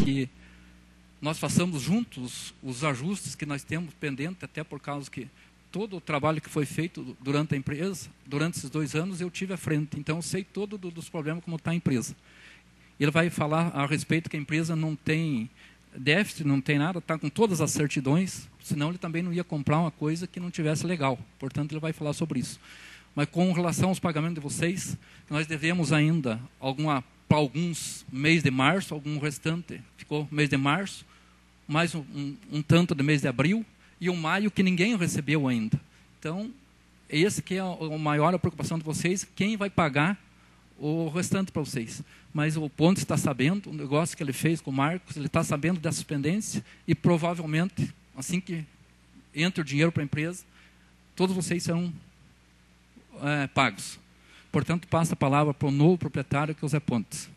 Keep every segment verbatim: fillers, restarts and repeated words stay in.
que nós façamos juntos os ajustes que nós temos pendente, até por causa que todo o trabalho que foi feito durante a empresa, durante esses dois anos, eu tive à frente. Então, eu sei todo do, dos problemas como está a empresa. Ele vai falar a respeito que a empresa não tem déficit, não tem nada, está com todas as certidões, senão ele também não ia comprar uma coisa que não tivesse legal. Portanto, ele vai falar sobre isso. Mas com relação aos pagamentos de vocês, nós devemos ainda alguma, para alguns, mês de março, algum restante ficou mês de março, mais um, um, um tanto de mês de abril, e um maio que ninguém recebeu ainda. Então, esse que é a, a maior preocupação de vocês, quem vai pagar o restante para vocês. Mas o Pontes está sabendo, o negócio que ele fez com o Marcos, ele está sabendo dessa pendência, e provavelmente, assim que entre o dinheiro para a empresa, todos vocês serão é, pagos. Portanto, passa a palavra para o novo proprietário, que é o Zé Pontes.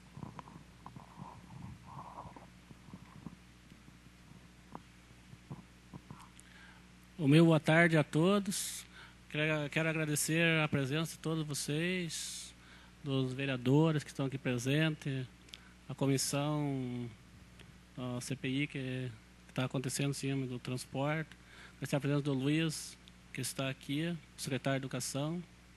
O meu boa tarde a todos. Quero, quero agradecer a presença de todos vocês, dos vereadores que estão aqui presentes, a comissão, a C P I que está acontecendo em cima do transporte, agradecer a presença do Luiz, que está aqui, o secretário de Educação.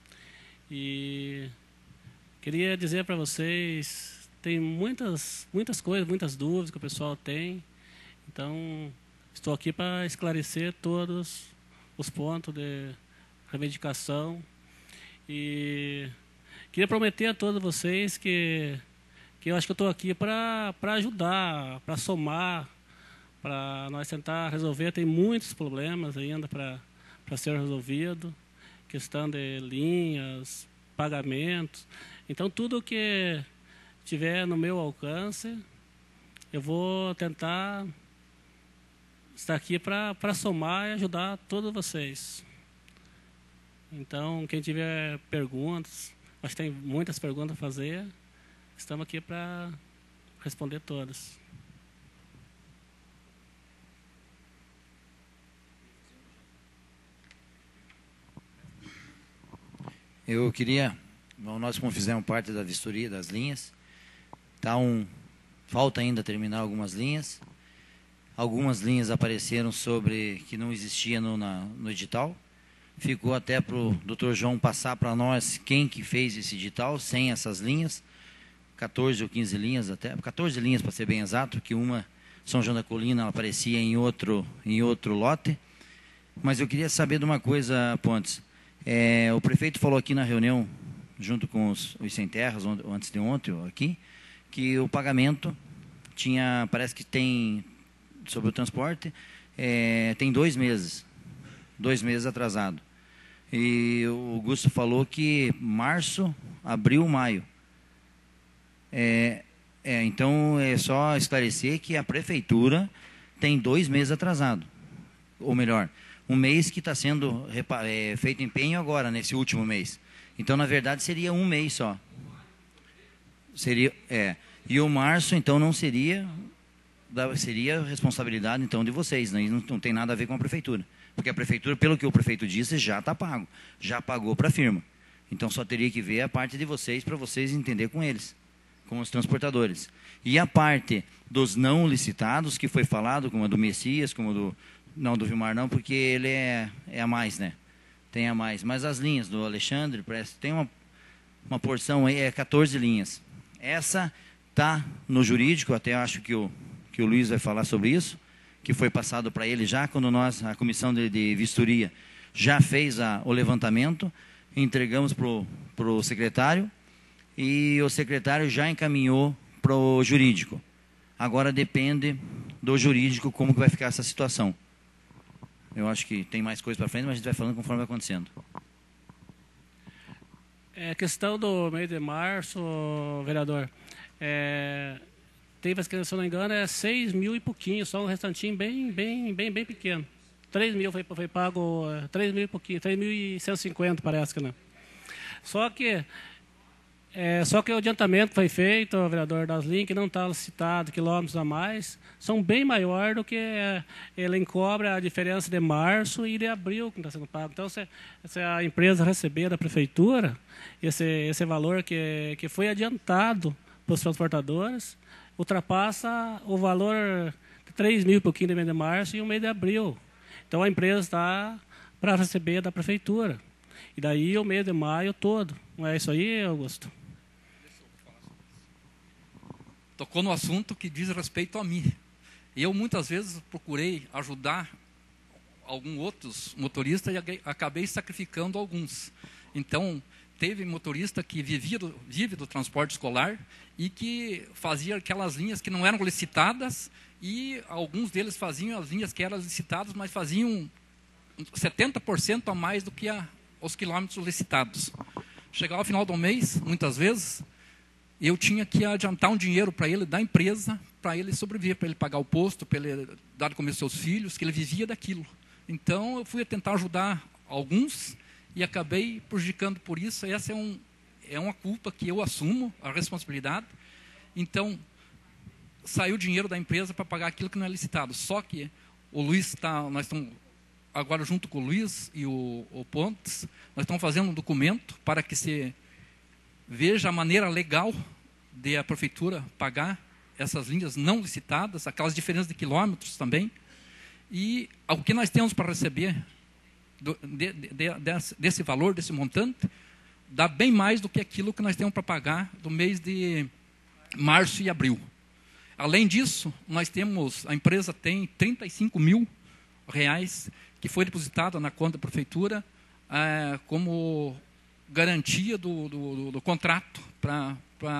E queria dizer para vocês, tem muitas, muitas coisas, muitas dúvidas que o pessoal tem, então estou aqui para esclarecer todos os pontos de reivindicação e queria prometer a todos vocês que, que eu acho que eu estou aqui para para ajudar, para somar, para nós tentar resolver. Tem muitos problemas ainda para para ser resolvido, questão de linhas, pagamentos. Então, tudo que tiver no meu alcance, eu vou tentar estar aqui para para somar e ajudar todos vocês. Então, quem tiver perguntas, acho que tem muitas perguntas a fazer, estamos aqui para responder todas. Eu queria, nós como fizemos parte da vistoria das linhas, tá um, falta ainda terminar algumas linhas. Algumas linhas apareceram sobre que não existia no, na, no edital. Ficou até para o doutor João passar para nós quem que fez esse edital sem essas linhas. quatorze ou quinze linhas até, quatorze linhas para ser bem exato, que uma, São João da Colina, ela aparecia em outro, em outro lote. Mas eu queria saber de uma coisa, Pontes. É, o prefeito falou aqui na reunião, junto com os, os sem terras, antes de ontem, aqui, que o pagamento tinha, parece que tem, sobre o transporte, é, tem dois meses, dois meses atrasado. E o Augusto falou que março, abril, maio. É, é, então, é só esclarecer que a prefeitura tem dois meses atrasado, ou melhor, um mês que está sendo é, feito empenho agora, nesse último mês. Então, na verdade, seria um mês só. Seria, é. E o março, então, não seria, seria responsabilidade, então, de vocês, né? não, não tem nada a ver com a prefeitura. Porque a prefeitura, pelo que o prefeito disse, já está pago. Já pagou para a firma. Então, só teria que ver a parte de vocês, para vocês entenderem com eles, com os transportadores. E a parte dos não licitados, que foi falado, como a do Messias, como a do... Não, do Vilmar não, porque ele é, é a mais, né? Tem a mais. Mas as linhas do Alexandre, parece, tem uma, uma porção aí, é quatorze linhas. Essa está no jurídico, até acho que o, que o Luiz vai falar sobre isso, que foi passado para ele já, quando nós, a comissão de, de vistoria, já fez a, o levantamento, entregamos para o secretário, e o secretário já encaminhou para o jurídico. Agora depende do jurídico como que vai ficar essa situação. Eu acho que tem mais coisa para frente, mas a gente vai falando conforme vai acontecendo. É, questão do mês de março, vereador, é, teve, se eu não me engano, é seis mil e pouquinho, só um restantinho bem, bem, bem, bem pequeno. três mil foi, foi pago, três mil e pouquinho, três mil e cento e cinquenta parece que não. Só que É, só que o adiantamento que foi feito, o vereador das linhas, que não está citado, quilômetros a mais, são bem maior do que é, ele encobre a diferença de março e de abril que está sendo pago. Então, se, se a empresa receber da prefeitura esse, esse valor que, que foi adiantado para os transportadores, ultrapassa o valor de três mil e pouquinho no mês de março e o mês de abril. Então, a empresa está para receber da prefeitura. E daí o mês de maio todo. Não é isso aí, Augusto? Tocou no assunto que diz respeito a mim. Eu, muitas vezes, procurei ajudar alguns outros motoristas e acabei sacrificando alguns. Então, teve motorista que vivia do, vive do transporte escolar e que fazia aquelas linhas que não eram licitadas e alguns deles faziam as linhas que eram licitadas, mas faziam setenta por cento a mais do que a, os quilômetros licitados. Chegava ao final do mês, muitas vezes, eu tinha que adiantar um dinheiro para ele da empresa, para ele sobreviver, para ele pagar o posto, para ele dar de comer aos seus filhos, que ele vivia daquilo. Então, eu fui tentar ajudar alguns e acabei prejudicando por isso. Essa é, um, é uma culpa que eu assumo, a responsabilidade. Então, saiu dinheiro da empresa para pagar aquilo que não é licitado. Só que o Luiz está, nós estamos agora junto com o Luiz e o, o Pontes, nós estamos fazendo um documento para que se veja a maneira legal de a prefeitura pagar essas linhas não licitadas, aquelas diferenças de quilômetros também, e o que nós temos para receber do, de, de, de, desse, desse valor, desse montante, dá bem mais do que aquilo que nós temos para pagar do mês de março e abril. Além disso, nós temos, a empresa tem trinta e cinco mil reais que foi depositado na conta da prefeitura é, como garantia do, do, do, do contrato para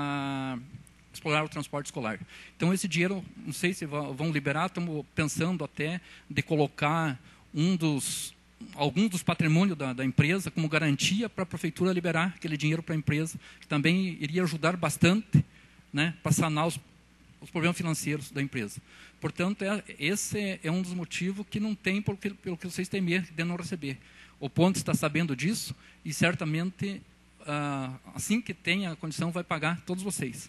explorar o transporte escolar. Então, esse dinheiro, não sei se vão liberar, estamos pensando até de colocar um dos, alguns dos patrimônios da, da empresa como garantia para a prefeitura liberar aquele dinheiro para a empresa, que também iria ajudar bastante, né, para sanar os, os problemas financeiros da empresa. Portanto, é, esse é um dos motivos que não tem pelo que, pelo que vocês têm medo de não receber. O Ponte está sabendo disso e certamente, ah, assim que tem a condição, vai pagar todos vocês.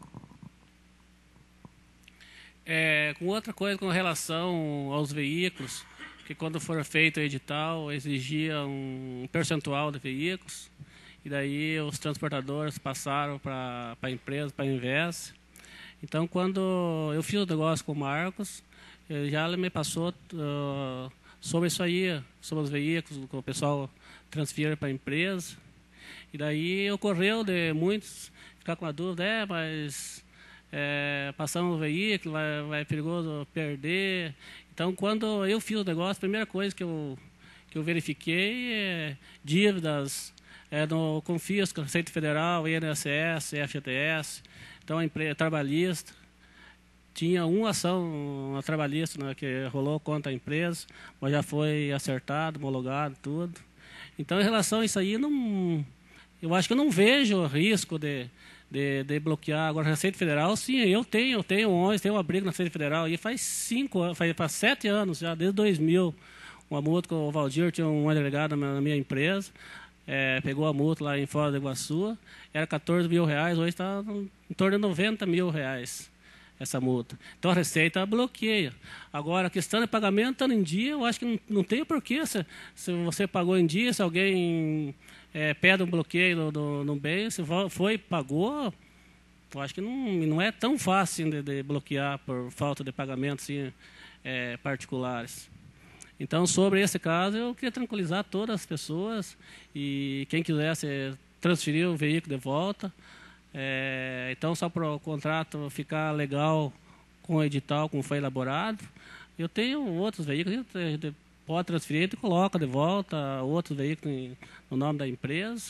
É, com outra coisa com relação aos veículos, que quando for feito o edital, exigia um percentual de veículos, e daí os transportadores passaram para a empresa, para a Invest. Então, quando eu fiz o negócio com o Marcos, ele já me passou uh, sobre isso aí, sobre os veículos, que o pessoal transfere para a empresa. E daí ocorreu de muitos ficar com a dúvida, é, mas é, passando o veículo, vai, vai perigoso perder. Então, quando eu fiz o negócio, a primeira coisa que eu, que eu verifiquei é dívidas é, no Confisco, Receita Federal, I N S S, F G T S. Então, a empresa trabalhista, tinha uma ação uma trabalhista, né, que rolou contra a empresa, mas já foi acertado, homologado, tudo. Então, em relação a isso aí, não, eu acho que eu não vejo risco de, de, de bloquear. Agora, a Receita Federal, sim, eu tenho, eu tenho onze, tenho um abrigo na Receita Federal, e faz cinco anos, faz, faz sete anos já, desde dois mil, uma multa com o Valdir, tinha um delegado na minha empresa, É, pegou a multa lá em Foz do Iguaçu, era quatorze mil reais, hoje está em torno de noventa mil reais essa multa. Então a Receita bloqueia. Agora, a questão de pagamento estando em dia, eu acho que não, não tem porquê. Se, se você pagou em dia, se alguém é, pede um bloqueio no, no, no bem, se foi e pagou, eu acho que não, não é tão fácil de, de bloquear por falta de pagamento assim, é, particulares. Então, sobre esse caso, eu queria tranquilizar todas as pessoas e quem quisesse transferir o veículo de volta. É, então, só para o contrato ficar legal com o edital, como foi elaborado, eu tenho outros veículos, a gente pode transferir e coloca de volta outros veículos no nome da empresa.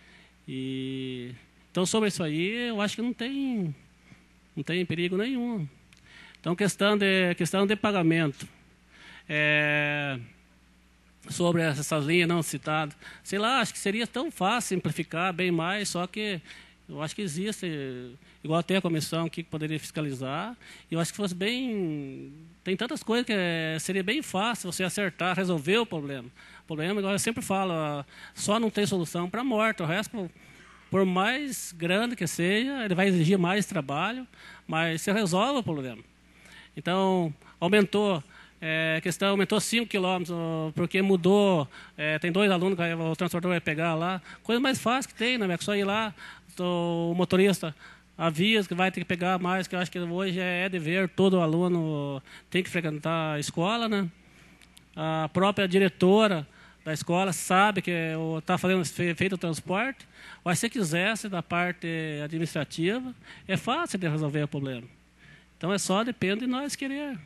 E, então, sobre isso aí, eu acho que não tem, não tem perigo nenhum. Então, questão de, questão de pagamento. É, sobre essas linhas não citadas, sei lá, acho que seria tão fácil simplificar bem mais, só que eu acho que existe, igual tem a comissão aqui que poderia fiscalizar, e eu acho que fosse bem, tem tantas coisas que é, seria bem fácil você acertar, resolver o problema. O problema, igual eu sempre falo, só não tem solução para a morte, o resto, por mais grande que seja, ele vai exigir mais trabalho, mas você resolve o problema. Então, aumentou É, a questão aumentou cinco quilômetros, porque mudou, é, tem dois alunos que o transportador vai pegar lá. Coisa mais fácil que tem, né? É só ir lá, o motorista aviso que vai ter que pegar mais, que eu acho que hoje é dever, todo aluno tem que frequentar a escola, né? A própria diretora da escola sabe que está fazendo feito o transporte, mas se quisesse da parte administrativa, é fácil de resolver o problema. Então é só, depende de nós querer.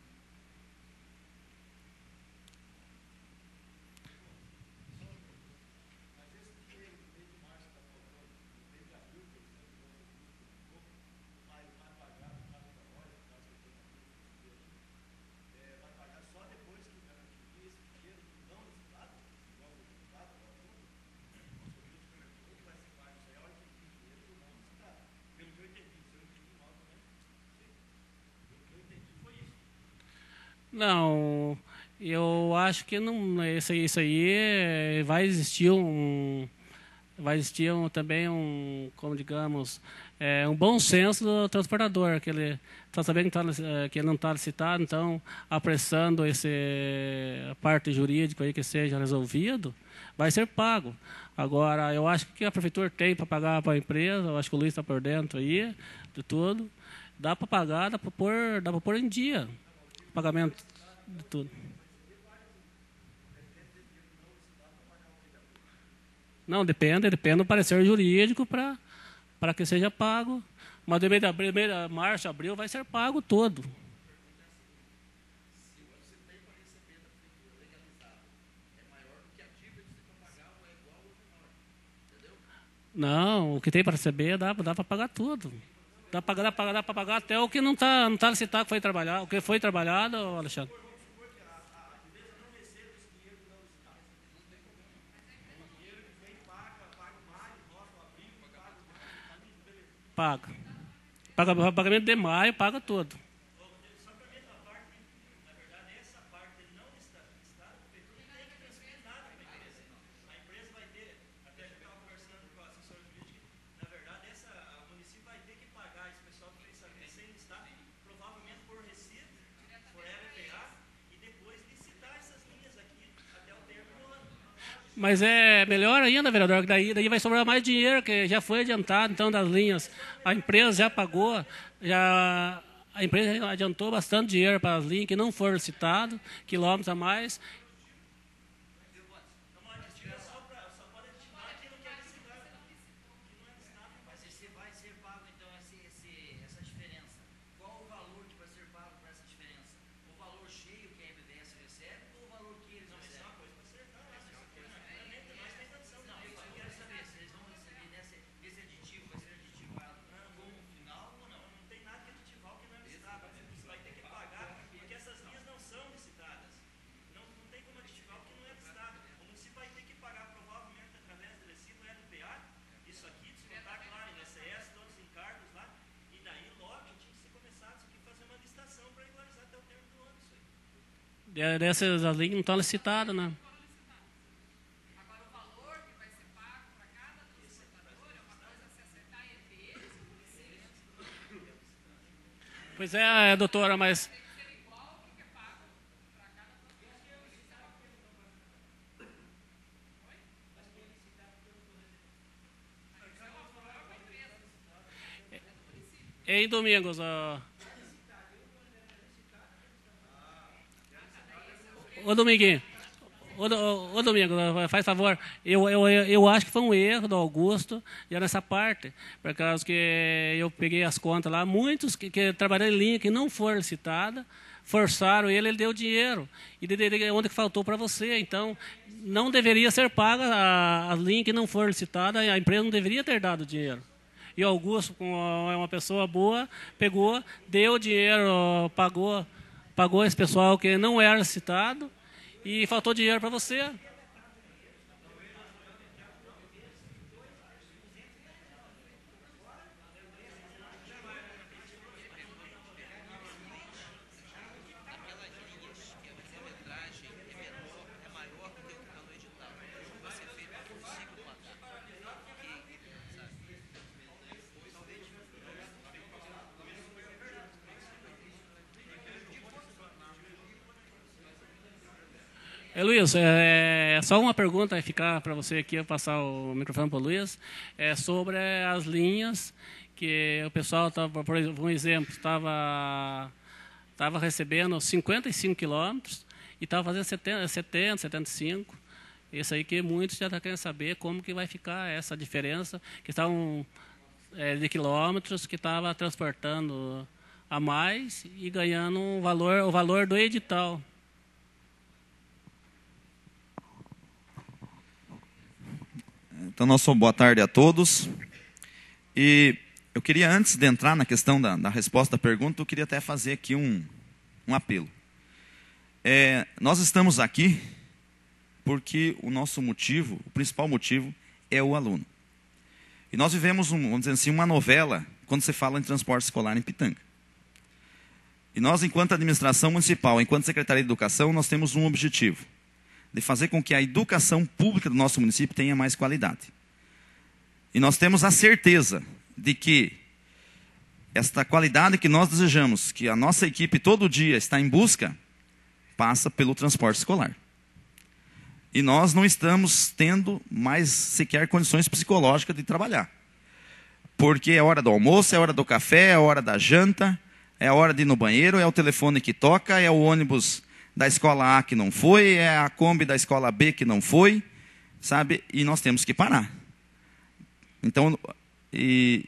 Não, eu acho que não, isso, isso aí vai existir um, vai existir um, também um, como digamos, é, um bom senso do transportador, que ele está sabendo que, tá, que ele não está licitado, então apressando esse, a parte jurídica aí que seja resolvido, vai ser pago. Agora, eu acho que a prefeitura tem para pagar para a empresa, eu acho que o Luiz está por dentro aí de tudo, dá para pagar, dá para pôr, dá para pôr em dia. Pagamento de tudo. Não, depende, depende do parecer jurídico para para que seja pago. Mas de primeira março, abril, vai ser pago todo. Não, o que tem para receber dá, dá para pagar tudo. Dá para dá para dá para pagar até o que não está não tá licitado, que foi trabalhado, o que foi trabalhado, Alexandre. Paga. Paga pagamento de maio, paga tudo. Mas é melhor ainda, vereador, que daí, daí vai sobrar mais dinheiro, que já foi adiantado, então, das linhas. A empresa já pagou, já, a empresa adiantou bastante dinheiro para as linhas que não foram licitadas, quilômetros a mais. Dessas as linhas não estão licitadas, né? Agora o valor que vai ser pago para cada transportador é uma coisa a se acertar entre eles. Pois é, doutora, mas tem que ser igual o que é pago para cada transportador. Em Domingos, ó. Ô Dominguinho, ô, ô, ô Domingo, faz favor, eu, eu, eu acho que foi um erro do Augusto, já nessa parte, por causa que eu peguei as contas lá, muitos que, que trabalharam em linha que não foram licitadas, forçaram ele, ele deu dinheiro, e de, de, de onde que faltou para você, então não deveria ser paga a, a linha que não for licitada, a empresa não deveria ter dado dinheiro. E o Augusto, como é uma pessoa boa, pegou, deu dinheiro, pagou, pagou esse pessoal que não era licitado, e faltou dinheiro para você. É, Luiz, é, só uma pergunta vai ficar para você aqui, eu passar o microfone para o Luiz, é sobre as linhas que o pessoal, tava, por um exemplo, estava estava recebendo cinquenta e cinco quilômetros e estava fazendo setenta, setenta, setenta e cinco. Isso aí que muitos já estão querendo saber como que vai ficar essa diferença, que estavam é, de quilômetros, que estava transportando a mais e ganhando um valor, o valor do edital. Então, nosso boa tarde a todos. E eu queria, antes de entrar na questão da, da resposta da pergunta, eu queria até fazer aqui um, um apelo. É, nós estamos aqui porque o nosso motivo, o principal motivo, é o aluno. E nós vivemos, um, vamos dizer assim, uma novela quando se fala em transporte escolar em Pitanga. E nós, enquanto administração municipal, enquanto Secretaria de Educação, nós temos um objetivo: de fazer com que a educação pública do nosso município tenha mais qualidade. E nós temos a certeza de que esta qualidade que nós desejamos, que a nossa equipe todo dia está em busca, passa pelo transporte escolar. E nós não estamos tendo mais sequer condições psicológicas de trabalhar. Porque é hora do almoço, é hora do café, é hora da janta, é hora de ir no banheiro, é o telefone que toca, é o ônibus da escola A que não foi, é a Kombi da escola B que não foi, sabe? E nós temos que parar. Então, e,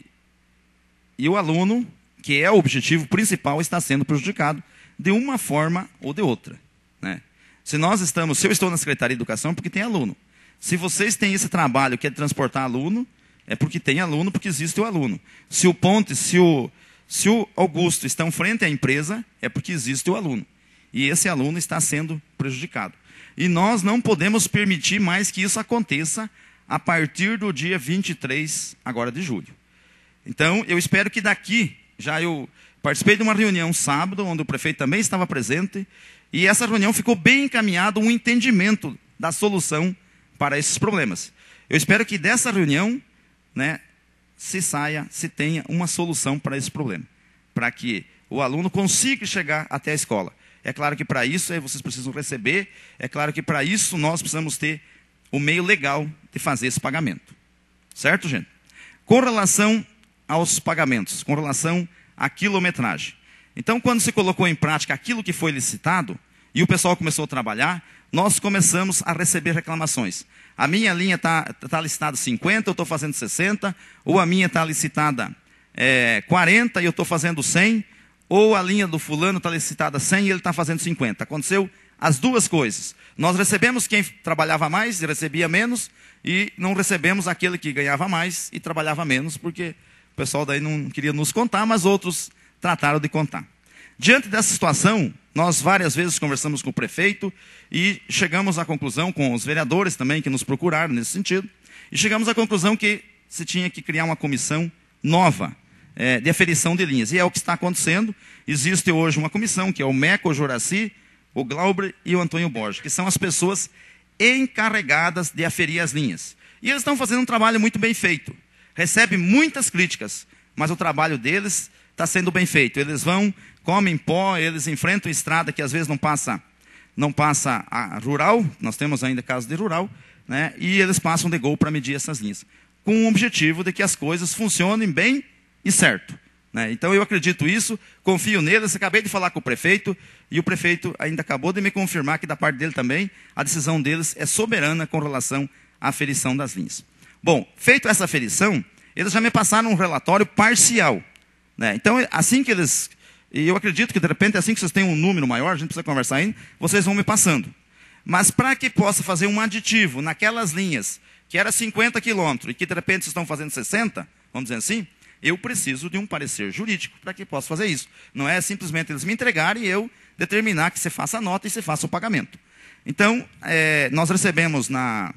e o aluno, que é o objetivo principal, está sendo prejudicado de uma forma ou de outra, né? Se nós estamos, se eu estou na Secretaria de Educação, é porque tem aluno. Se vocês têm esse trabalho que é de transportar aluno, é porque tem aluno, porque existe o aluno. Se o Ponte, se o, se o Augusto estão frente à empresa, é porque existe o aluno. E esse aluno está sendo prejudicado. E nós não podemos permitir mais que isso aconteça a partir do dia vinte e três, agora de julho. Então, eu espero que daqui, já eu participei de uma reunião sábado, onde o prefeito também estava presente, e essa reunião ficou bem encaminhado um entendimento da solução para esses problemas. Eu espero que dessa reunião, né, se saia, se tenha uma solução para esse problema, para que o aluno consiga chegar até a escola. É claro que para isso vocês precisam receber, é claro que para isso nós precisamos ter o meio legal de fazer esse pagamento. Certo, gente? Com relação aos pagamentos, com relação à quilometragem. Então, quando se colocou em prática aquilo que foi licitado, e o pessoal começou a trabalhar, nós começamos a receber reclamações. A minha linha está tá licitada cinquenta, eu estou fazendo sessenta, ou a minha está licitada é, quarenta e eu estou fazendo cem, ou a linha do fulano está licitada cem e ele está fazendo cinquenta. Aconteceu as duas coisas. Nós recebemos quem trabalhava mais e recebia menos, e não recebemos aquele que ganhava mais e trabalhava menos, porque o pessoal daí não queria nos contar, mas outros trataram de contar. Diante dessa situação, nós várias vezes conversamos com o prefeito e chegamos à conclusão, com os vereadores também que nos procuraram nesse sentido, e chegamos à conclusão que se tinha que criar uma comissão nova é, de aferição de linhas. E é o que está acontecendo. Existe hoje uma comissão, que é o Meco, o Juraci, o Glauber e o Antônio Borges, que são as pessoas encarregadas de aferir as linhas. E eles estão fazendo um trabalho muito bem feito. Recebe muitas críticas, mas o trabalho deles está sendo bem feito. Eles vão, comem pó, eles enfrentam estrada que às vezes não passa, não passa a rural, nós temos ainda casos de rural, né? E eles passam de gol para medir essas linhas, com o objetivo de que as coisas funcionem bem e certo, né? Então eu acredito isso, confio neles. Acabei de falar com o prefeito, e o prefeito ainda acabou de me confirmar que da parte dele também, a decisão deles é soberana com relação à aferição das linhas. Bom, feito essa aferição, eles já me passaram um relatório parcial, né? Então, assim que eles... E eu acredito que, de repente, assim que vocês têm um número maior, a gente precisa conversar ainda, vocês vão me passando. Mas para que possa fazer um aditivo naquelas linhas que era cinquenta quilômetros e que, de repente, vocês estão fazendo sessenta, vamos dizer assim, eu preciso de um parecer jurídico para que possa fazer isso. Não é simplesmente eles me entregarem e eu determinar que você faça a nota e você faça o pagamento. Então, é, nós recebemos na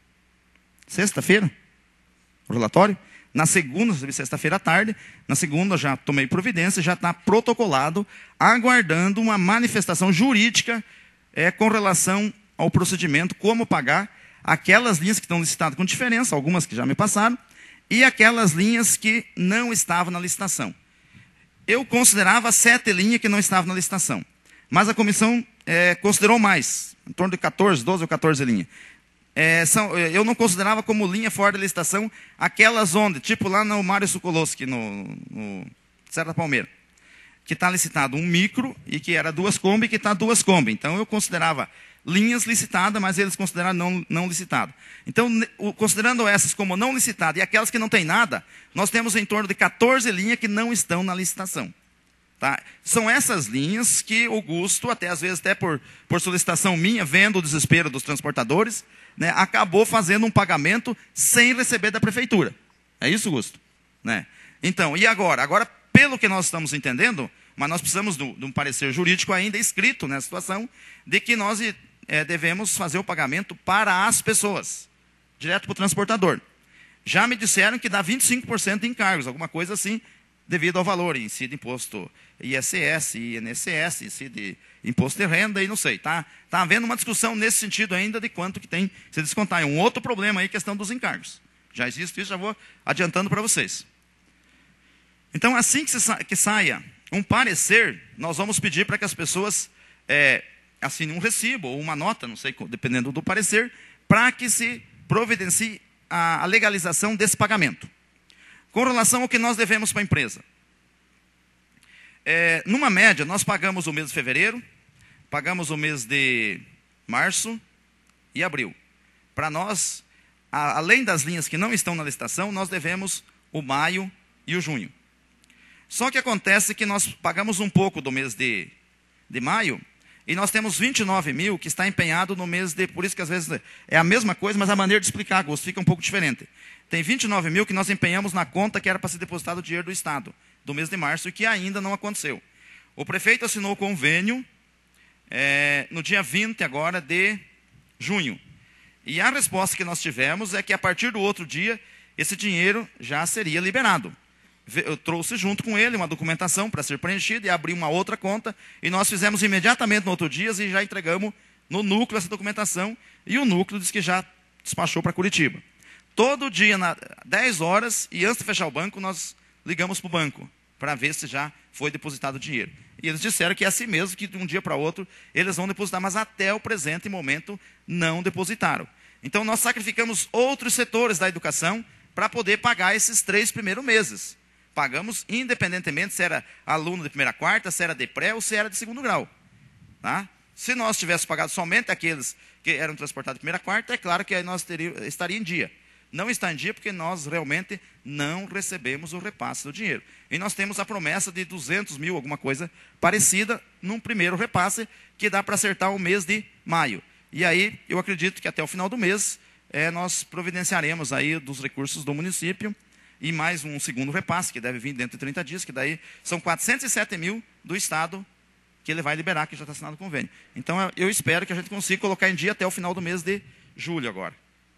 sexta-feira o relatório. Na segunda, sexta-feira à tarde, na segunda já tomei providência, já está protocolado, aguardando uma manifestação jurídica é, com relação ao procedimento, como pagar aquelas linhas que estão licitadas com diferença, algumas que já me passaram, e aquelas linhas que não estavam na licitação. Eu considerava sete linhas que não estavam na licitação, mas a comissão é, considerou mais, em torno de quatorze, doze ou quatorze linhas. é, são, eu não considerava como linha fora da licitação aquelas onde, tipo lá no Mário Sokolowski, no, no Serra da Palmeira, que está licitado um micro e que era duas Kombi, que está duas Kombi. Então eu considerava linhas licitadas, mas eles consideraram não, não licitado. Então, considerando essas como não licitadas e aquelas que não têm nada, nós temos em torno de quatorze linhas que não estão na licitação. Tá? São essas linhas que o Gusto, até às vezes até por, por solicitação minha, vendo o desespero dos transportadores, né, acabou fazendo um pagamento sem receber da prefeitura. É isso, Gusto? Né? Então, e agora? Agora, pelo que nós estamos entendendo, mas nós precisamos de um parecer jurídico ainda escrito nessa situação, de que nós é, devemos fazer o pagamento para as pessoas, direto para o transportador. Já me disseram que dá vinte e cinco por cento de encargos, alguma coisa assim, devido ao valor, incide imposto I S S, I N S S, incide imposto de renda e não sei. Está tá havendo uma discussão nesse sentido ainda de quanto que tem se descontar. É um outro problema aí, questão dos encargos. Já existe isso, já vou adiantando para vocês. Então, assim que, sa que saia um parecer, nós vamos pedir para que as pessoas é, assinem um recibo ou uma nota, não sei, dependendo do parecer, para que se providencie a, a legalização desse pagamento. Com relação ao que nós devemos para a empresa. É, numa média, nós pagamos o mês de fevereiro, pagamos o mês de março e abril. Para nós, a, além das linhas que não estão na licitação, nós devemos o maio e o junho. Só que acontece que nós pagamos um pouco do mês de, de maio, e nós temos vinte e nove mil que está empenhado no mês de... Por isso que às vezes é a mesma coisa, mas a maneira de explicar, Augusto, fica um pouco diferente. Tem vinte e nove mil que nós empenhamos na conta que era para ser depositado o dinheiro do Estado, do mês de março, e que ainda não aconteceu. O prefeito assinou o convênio é, no dia vinte agora de junho. E a resposta que nós tivemos é que a partir do outro dia, esse dinheiro já seria liberado. Eu trouxe junto com ele uma documentação para ser preenchida e abri uma outra conta, e nós fizemos imediatamente no outro dia e já entregamos no núcleo essa documentação, e o núcleo disse que já despachou para Curitiba. Todo dia, na dez horas, e antes de fechar o banco, nós ligamos para o banco, para ver se já foi depositado o dinheiro. E eles disseram que é assim mesmo, que de um dia para outro eles vão depositar, mas até o presente momento não depositaram. Então nós sacrificamos outros setores da educação para poder pagar esses três primeiros meses. Pagamos independentemente se era aluno de primeira a quarta, se era de pré ou se era de segundo grau. Tá? Se nós tivéssemos pagado somente aqueles que eram transportados de primeira a quarta, é claro que aí nós teríamos, estaria em dia. Não está em dia porque nós realmente não recebemos o repasse do dinheiro. E nós temos a promessa de duzentos mil, alguma coisa parecida, num primeiro repasse, que dá para acertar o mês de maio. E aí, eu acredito que até o final do mês, é, nós providenciaremos aí dos recursos do município, e mais um segundo repasse, que deve vir dentro de trinta dias, que daí são quatrocentos e sete mil do Estado que ele vai liberar, que já está assinado o convênio. Então, eu espero que a gente consiga colocar em dia até o final do mês de julho agora.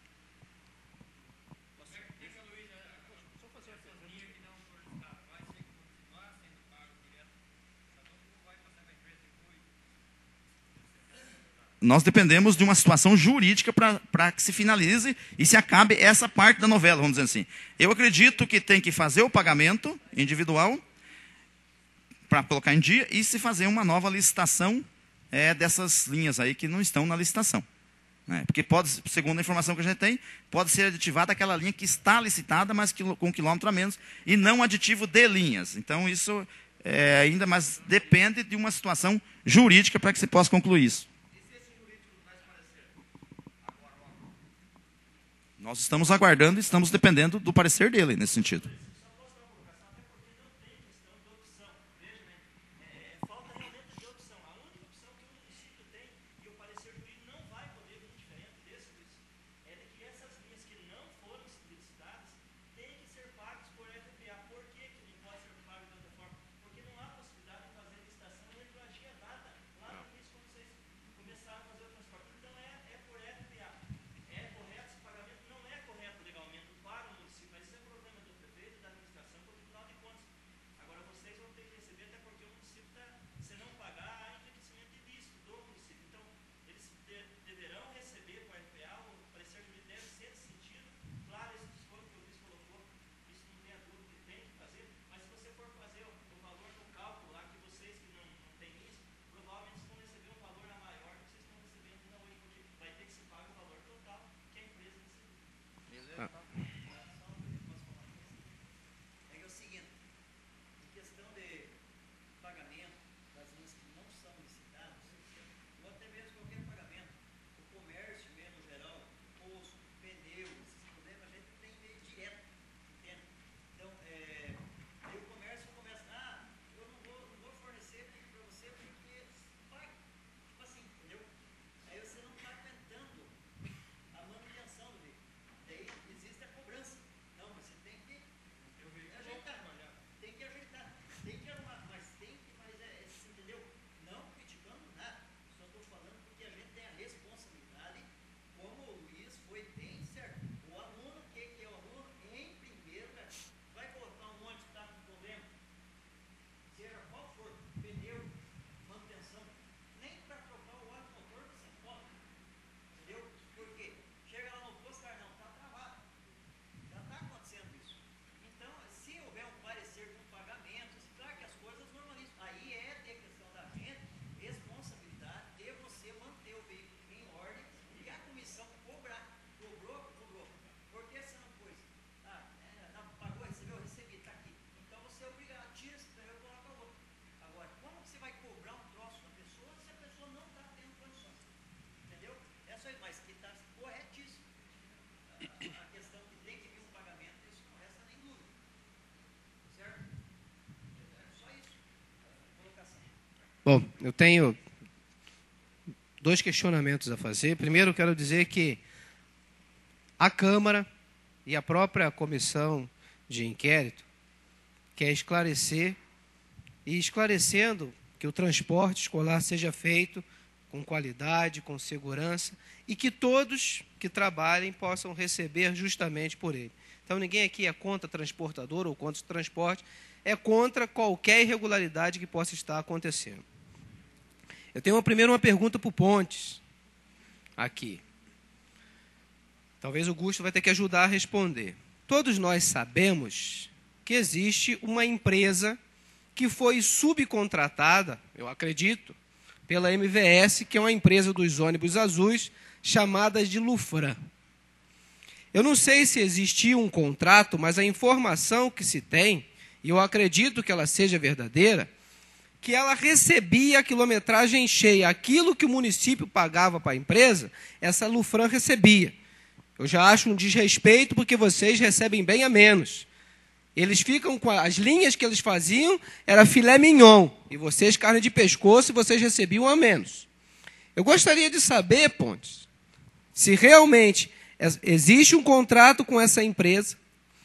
Nós dependemos de uma situação jurídica para que se finalize e se acabe essa parte da novela, vamos dizer assim. Eu acredito que tem que fazer o pagamento individual para colocar em dia e se fazer uma nova licitação é, dessas linhas aí que não estão na licitação. Né? Porque pode, segundo a informação que a gente tem, pode ser aditivada aquela linha que está licitada, mas que, com quilômetro a menos, e não aditivo de linhas. Então isso é, ainda mais depende de uma situação jurídica para que se possa concluir isso. Nós estamos aguardando e estamos dependendo do parecer dele nesse sentido. Bom, eu tenho dois questionamentos a fazer. Primeiro, quero dizer que a Câmara e a própria comissão de inquérito quer esclarecer, e esclarecendo que o transporte escolar seja feito com qualidade, com segurança, e que todos que trabalhem possam receber justamente por ele. Então, ninguém aqui é contra transportador ou contra o transporte, é contra qualquer irregularidade que possa estar acontecendo. Eu tenho uma, primeiro uma pergunta para o Pontes, aqui. Talvez o Gusto vai ter que ajudar a responder. Todos nós sabemos que existe uma empresa que foi subcontratada, eu acredito, pela M V S, que é uma empresa dos ônibus azuis, chamada de Lufran. Eu não sei se existia um contrato, mas a informação que se tem, e eu acredito que ela seja verdadeira, que ela recebia a quilometragem cheia. Aquilo que o município pagava para a empresa, essa Lufran recebia. Eu já acho um desrespeito, porque vocês recebem bem a menos. Eles ficam com as linhas que eles faziam, era filé mignon, e vocês carne de pescoço, e vocês recebiam a menos. Eu gostaria de saber, Pontes, se realmente existe um contrato com essa empresa,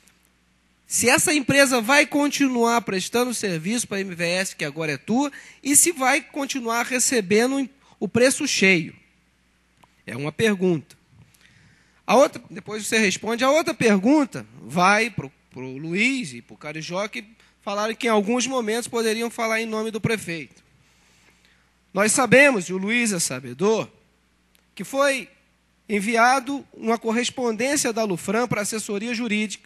se essa empresa vai continuar prestando serviço para a M V S, que agora é tua, e se vai continuar recebendo o preço cheio. É uma pergunta. A outra, depois você responde. A outra pergunta vai para o Luiz e para o Carijó, que falaram que em alguns momentos poderiam falar em nome do prefeito. Nós sabemos, e o Luiz é sabedor, que foi enviado uma correspondência da Lufran para a assessoria jurídica.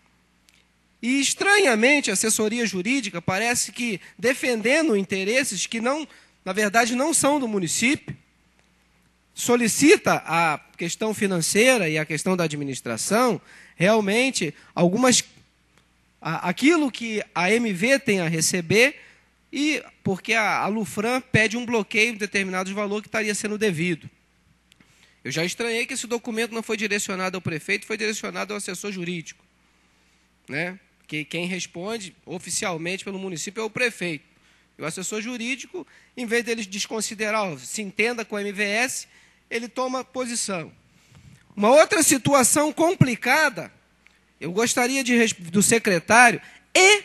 E, estranhamente, a assessoria jurídica parece que, defendendo interesses que, não, na verdade, não são do município, solicita a questão financeira e a questão da administração, realmente, algumas, a, aquilo que a M V tem a receber, e porque a, a Lufran pede um bloqueio de determinados valores que estaria sendo devido. Eu já estranhei que esse documento não foi direcionado ao prefeito, foi direcionado ao assessor jurídico, né? Que quem responde oficialmente pelo município é o prefeito. E o assessor jurídico, em vez dele desconsiderar, ó, se entenda com a M V S, ele toma posição. Uma outra situação complicada, eu gostaria de, do secretário, e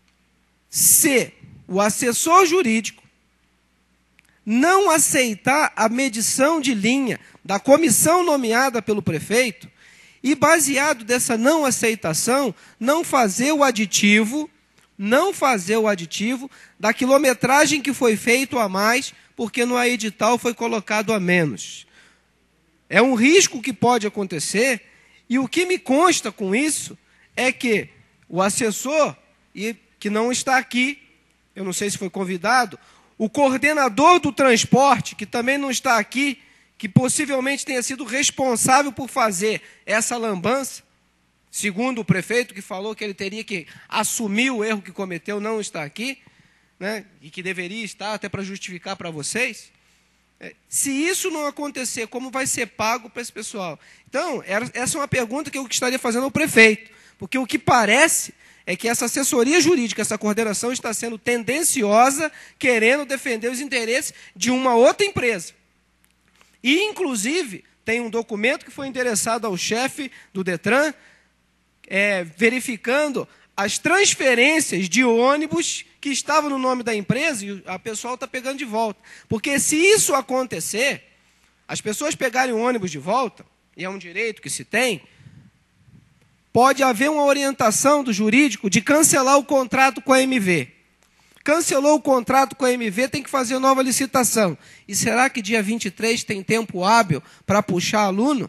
se o assessor jurídico não aceitar a medição de linha da comissão nomeada pelo prefeito, e baseado dessa não aceitação, não fazer o aditivo, não fazer o aditivo da quilometragem que foi feito a mais, porque no edital foi colocado a menos. É um risco que pode acontecer, e o que me consta com isso é que o assessor, e que não está aqui, eu não sei se foi convidado, o coordenador do transporte, que também não está aqui, que possivelmente tenha sido responsável por fazer essa lambança, segundo o prefeito, que falou que ele teria que assumir o erro que cometeu, não está aqui, né, e que deveria estar até para justificar para vocês. Se isso não acontecer, como vai ser pago para esse pessoal? Então, essa é uma pergunta que eu estaria fazendo ao prefeito, porque o que parece é que essa assessoria jurídica, essa coordenação está sendo tendenciosa, querendo defender os interesses de uma outra empresa. E, inclusive, tem um documento que foi endereçado ao chefe do Detran, é, verificando as transferências de ônibus que estavam no nome da empresa, e a pessoal está pegando de volta. Porque se isso acontecer, as pessoas pegarem o ônibus de volta, e é um direito que se tem, pode haver uma orientação do jurídico de cancelar o contrato com a M V. Cancelou o contrato com a M V, tem que fazer nova licitação. E será que dia vinte e três tem tempo hábil para puxar aluno?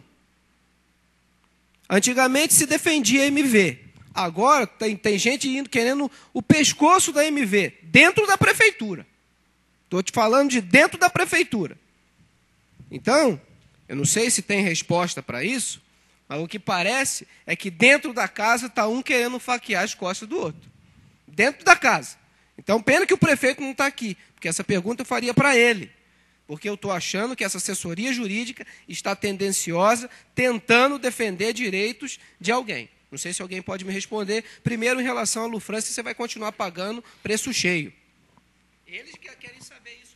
Antigamente se defendia a M V. Agora tem, tem gente indo querendo o pescoço da M V, dentro da prefeitura. Estou te falando de dentro da prefeitura. Então, eu não sei se tem resposta para isso, mas o que parece é que dentro da casa está um querendo faquear as costas do outro. Dentro da casa. Então, pena que o prefeito não está aqui, porque essa pergunta eu faria para ele. Porque eu estou achando que essa assessoria jurídica está tendenciosa, tentando defender direitos de alguém. Não sei se alguém pode me responder. Primeiro, em relação à Lufran, se você vai continuar pagando preço cheio. Eles querem saber isso.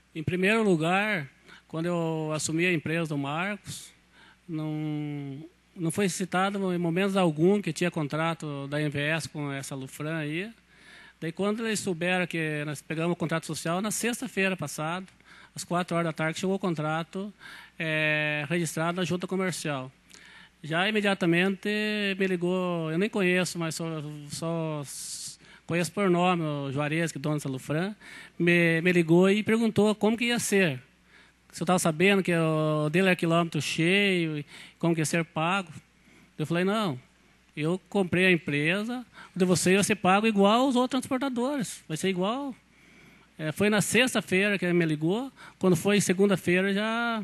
Em primeiro lugar, quando eu assumi a empresa do Marcos, não, não foi citado em momentos algum que tinha contrato da M V S com essa Lufran aí. Daí, quando eles souberam que nós pegamos o contrato social, na sexta-feira passada, às quatro horas da tarde, chegou o contrato é, registrado na junta comercial. Já imediatamente me ligou, eu nem conheço, mas só, só conheço por nome o Juarez, que é dono dessa Lufran, me, me ligou e perguntou como que ia ser. Se eu estava sabendo que o dele era quilômetro cheio, como que ia ser pago. Eu falei, não, eu comprei a empresa, o de você vai ser pago igual aos outros transportadores, vai ser igual. É, foi na sexta-feira que ele me ligou, quando foi segunda-feira já,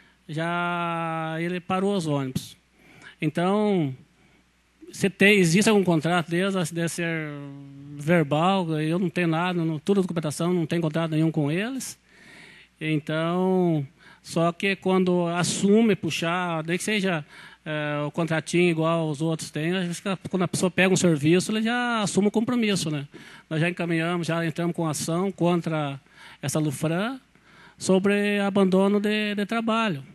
já ele parou os ônibus. Então, se tem, existe algum contrato deles, deve ser verbal, eu não tenho nada, não, tudo de documentação, não tem contrato nenhum com eles. Então, só que quando assume puxar, nem que seja é, o contratinho igual os outros têm, quando a pessoa pega um serviço, ele já assume o compromisso, né? Nós já encaminhamos, já entramos com ação contra essa Lufran sobre abandono de, de trabalho.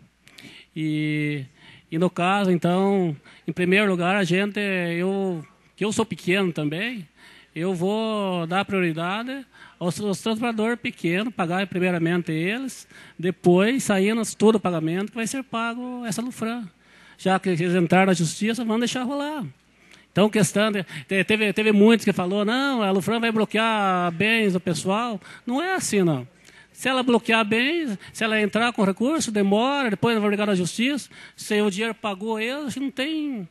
E, e no caso, então, em primeiro lugar, a gente, eu, que eu sou pequeno também, eu vou dar prioridade aos, aos transportadores pequenos, pagar primeiramente eles, depois, saindo todo o pagamento, que vai ser pago essa Lufran. Já que eles entraram na justiça, vão deixar rolar. Então, questão de, teve, teve muitos que falou, não, a Lufran vai bloquear bens do pessoal. Não é assim, não. Se ela bloquear bens, se ela entrar com recurso, demora, depois vai ligar na justiça, se o dinheiro pagou eles, não tem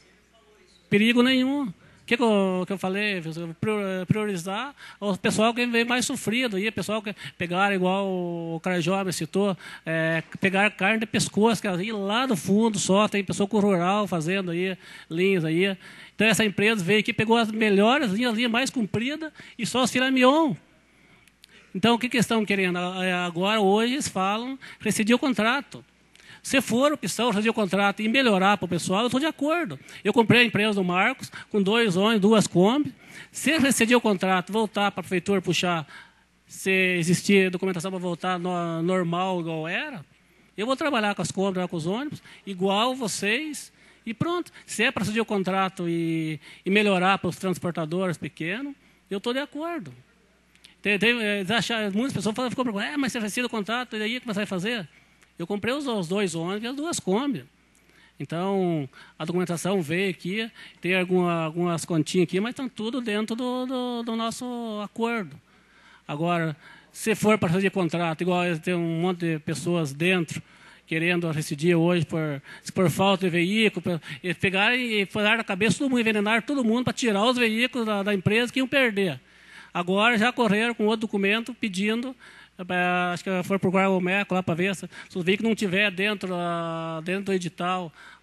perigo nenhum. O que, que, eu, que eu falei? Priorizar o pessoal que vem mais sofrido. E o pessoal que pegaram, igual o cara jovem citou, é, pegar carne de pescoço, que aí lá no fundo só tem pessoa com rural fazendo aí, linhas aí. Então essa empresa veio aqui, pegou as melhores linhas, a linha mais comprida e só os filé mignon. Então o que, que eles estão querendo? Agora, hoje, eles falam rescindir o contrato. Se for opção fazer o contrato e melhorar para o pessoal, eu estou de acordo. Eu comprei a empresa do Marcos com dois ônibus, duas Kombi. Se rescindir o contrato, voltar para a prefeitura puxar, se existir documentação para voltar no, normal igual era, eu vou trabalhar com as Kombi, com os ônibus, igual vocês, e pronto. Se é para rescindir o contrato e, e melhorar para os transportadores pequenos, eu estou de acordo. Tem, tem, acharam, muitas pessoas falam, ficam perguntando, é, mas você rescinde o contrato, e aí o que você vai fazer? Eu comprei os, os dois ônibus e as duas Kombi. Então, a documentação veio aqui, tem alguma, algumas continhas aqui, mas estão tudo dentro do, do, do nosso acordo. Agora, se for para fazer contrato, igual tem um monte de pessoas dentro querendo rescindir hoje por, por falta de veículo, por, e pegar e furar na cabeça todo mundo, envenenar todo mundo para tirar os veículos da, da empresa que iam perder. Agora já correram com outro documento pedindo, acho que foi procurar o MECO lá para ver se, se o veículo não tiver dentro, uh, dentro do edital